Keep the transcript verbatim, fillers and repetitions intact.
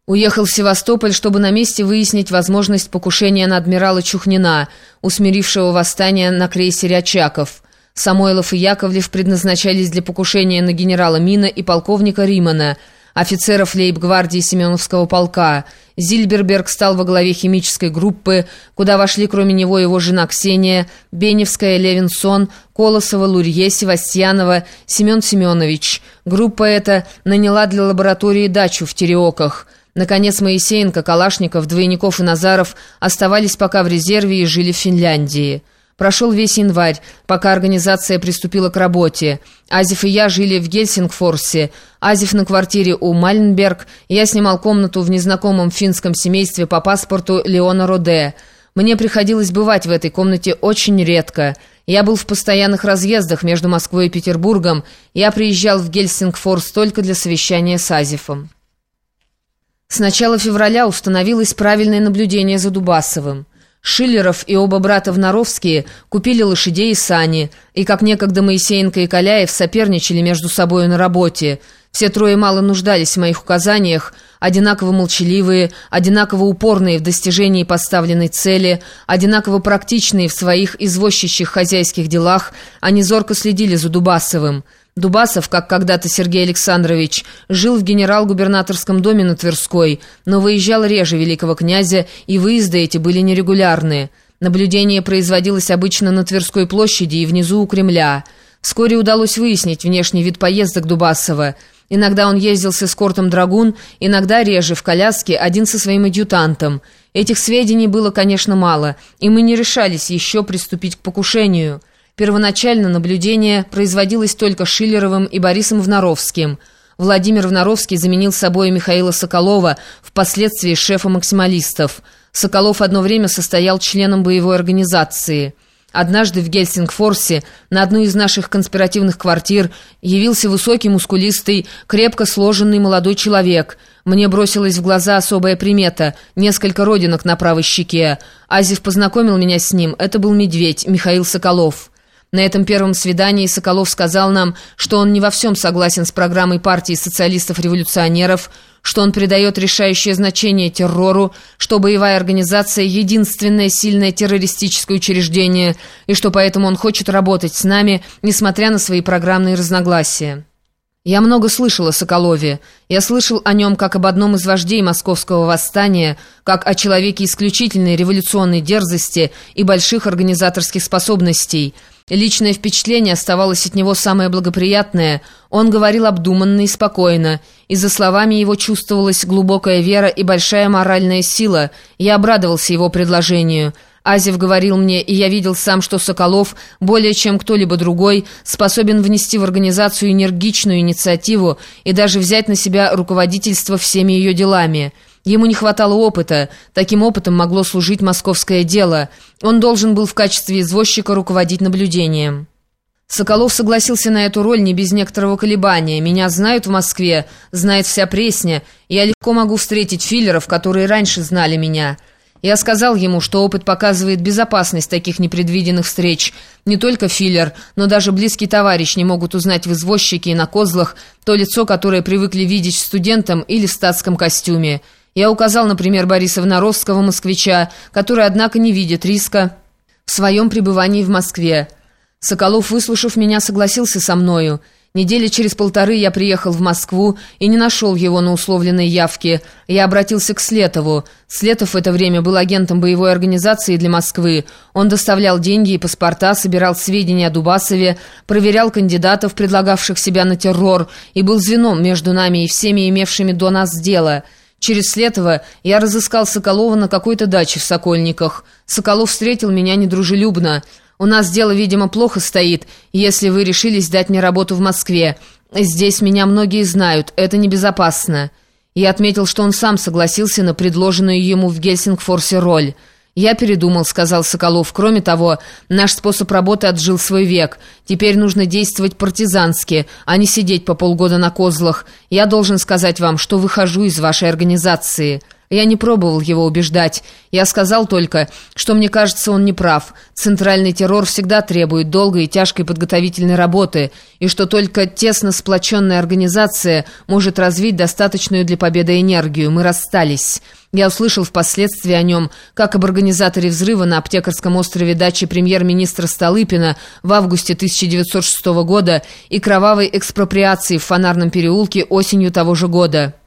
Уехал в Севастополь, чтобы на месте выяснить возможность покушения на адмирала Чухнина, усмирившего восстание на крейсере «Очаков». Самойлов и Яковлев предназначались для покушения на генерала Мина и полковника Римана, офицеров лейб-гвардии Семеновского полка. Зильберберг стал во главе химической группы, куда вошли кроме него его жена Ксения, Беневская, Левинсон, Колосова, Лурье, Севастьянова, Семен Семенович. Группа эта наняла для лаборатории дачу в Тереоках. Наконец, Моисеенко, Калашников, Двойников и Назаров оставались пока в резерве и жили в Финляндии. Прошел весь январь, пока организация приступила к работе. Азев и я жили в Гельсингфорсе. Азев на квартире у Мальнберг, я снимал комнату в незнакомом финском семействе по паспорту Леона Роде. Мне приходилось бывать в этой комнате очень редко. Я был в постоянных разъездах между Москвой и Петербургом. Я приезжал в Гельсингфорс только для совещания с Азефом. С начала февраля установилось правильное наблюдение за Дубасовым. Шиллеров и оба брата Внаровские купили лошадей и сани, и, как некогда Моисеенко и Каляев, соперничали между собою на работе. Все трое мало нуждались в моих указаниях, одинаково молчаливые, одинаково упорные в достижении поставленной цели, одинаково практичные в своих извозчищих хозяйских делах, они зорко следили за Дубасовым. Дубасов, как когда-то Сергей Александрович, жил в генерал-губернаторском доме на Тверской, но выезжал реже великого князя, и выезды эти были нерегулярные. Наблюдение производилось обычно на Тверской площади и внизу у Кремля. Вскоре удалось выяснить внешний вид поездок Дубасова. Иногда он ездил с эскортом «Драгун», иногда реже в коляске, один со своим адъютантом. Этих сведений было, конечно, мало, и мы не решались еще приступить к покушению. Первоначально наблюдение производилось только Шиллеровым и Борисом Внаровским. Владимир Внаровский заменил собой Михаила Соколова, впоследствии шефа максималистов. Соколов одно время состоял членом боевой организации. Однажды в Гельсингфорсе на одну из наших конспиративных квартир явился высокий, мускулистый, крепко сложенный молодой человек. Мне бросилась в глаза особая примета — несколько родинок на правой щеке. Азев познакомил меня с ним. Это был медведь, Михаил Соколов. На этом первом свидании Соколов сказал нам, что он не во всем согласен с программой партии социалистов-революционеров, что он придает решающее значение террору, что боевая организация — единственное сильное террористическое учреждение, и что поэтому он хочет работать с нами, несмотря на свои программные разногласия. Я много слышал о Соколове. Я слышал о нем как об одном из вождей московского восстания, как о человеке исключительной революционной дерзости и больших организаторских способностей. Личное впечатление оставалось от него самое благоприятное. Он говорил обдуманно и спокойно, и за словами его чувствовалась глубокая вера и большая моральная сила. Я обрадовался его предложению. Азев говорил мне, и я видел сам, что Соколов, более чем кто-либо другой, способен внести в организацию энергичную инициативу и даже взять на себя руководительство всеми ее делами. Ему не хватало опыта, таким опытом могло служить московское дело. Он должен был в качестве извозчика руководить наблюдением. Соколов согласился на эту роль не без некоторого колебания. Меня знают в Москве, знает вся пресня, и я легко могу встретить филлеров, которые раньше знали меня. Я сказал ему, что опыт показывает безопасность таких непредвиденных встреч. Не только филлер, но даже близкий товарищ не могут узнать в извозчике и на козлах то лицо, которое привыкли видеть студентам или в статском костюме. Я указал, например, Бориса Внаровского, москвича, который, однако, не видит риска в своем пребывании в Москве. Соколов, выслушав меня, согласился со мною. Недели через полторы я приехал в Москву и не нашел его на условленной явке. Я обратился к Слетову. Слетов в это время был агентом боевой организации для Москвы. Он доставлял деньги и паспорта, собирал сведения о Дубасове, проверял кандидатов, предлагавших себя на террор, и был звеном между нами и всеми имевшими до нас дело. Через Слетова я разыскал Соколова на какой-то даче в Сокольниках. Соколов встретил меня недружелюбно. «У нас дело, видимо, плохо стоит, если вы решились дать мне работу в Москве. Здесь меня многие знают, это небезопасно». Я отметил, что он сам согласился на предложенную ему в Гельсингфорсе роль. «Я передумал», — сказал Соколов. «Кроме того, наш способ работы отжил свой век. Теперь нужно действовать партизански, а не сидеть по полгода на козлах. Я должен сказать вам, что выхожу из вашей организации». Я не пробовал его убеждать. Я сказал только, что мне кажется, он не прав. Центральный террор всегда требует долгой и тяжкой подготовительной работы, и что только тесно сплоченная организация может развить достаточную для победы энергию. Мы расстались. Я услышал впоследствии о нем, как об организаторе взрыва на Аптекарском острове дачи премьер-министра Столыпина в августе тысяча девятьсот шестого года и кровавой экспроприации в Фонарном переулке осенью того же года.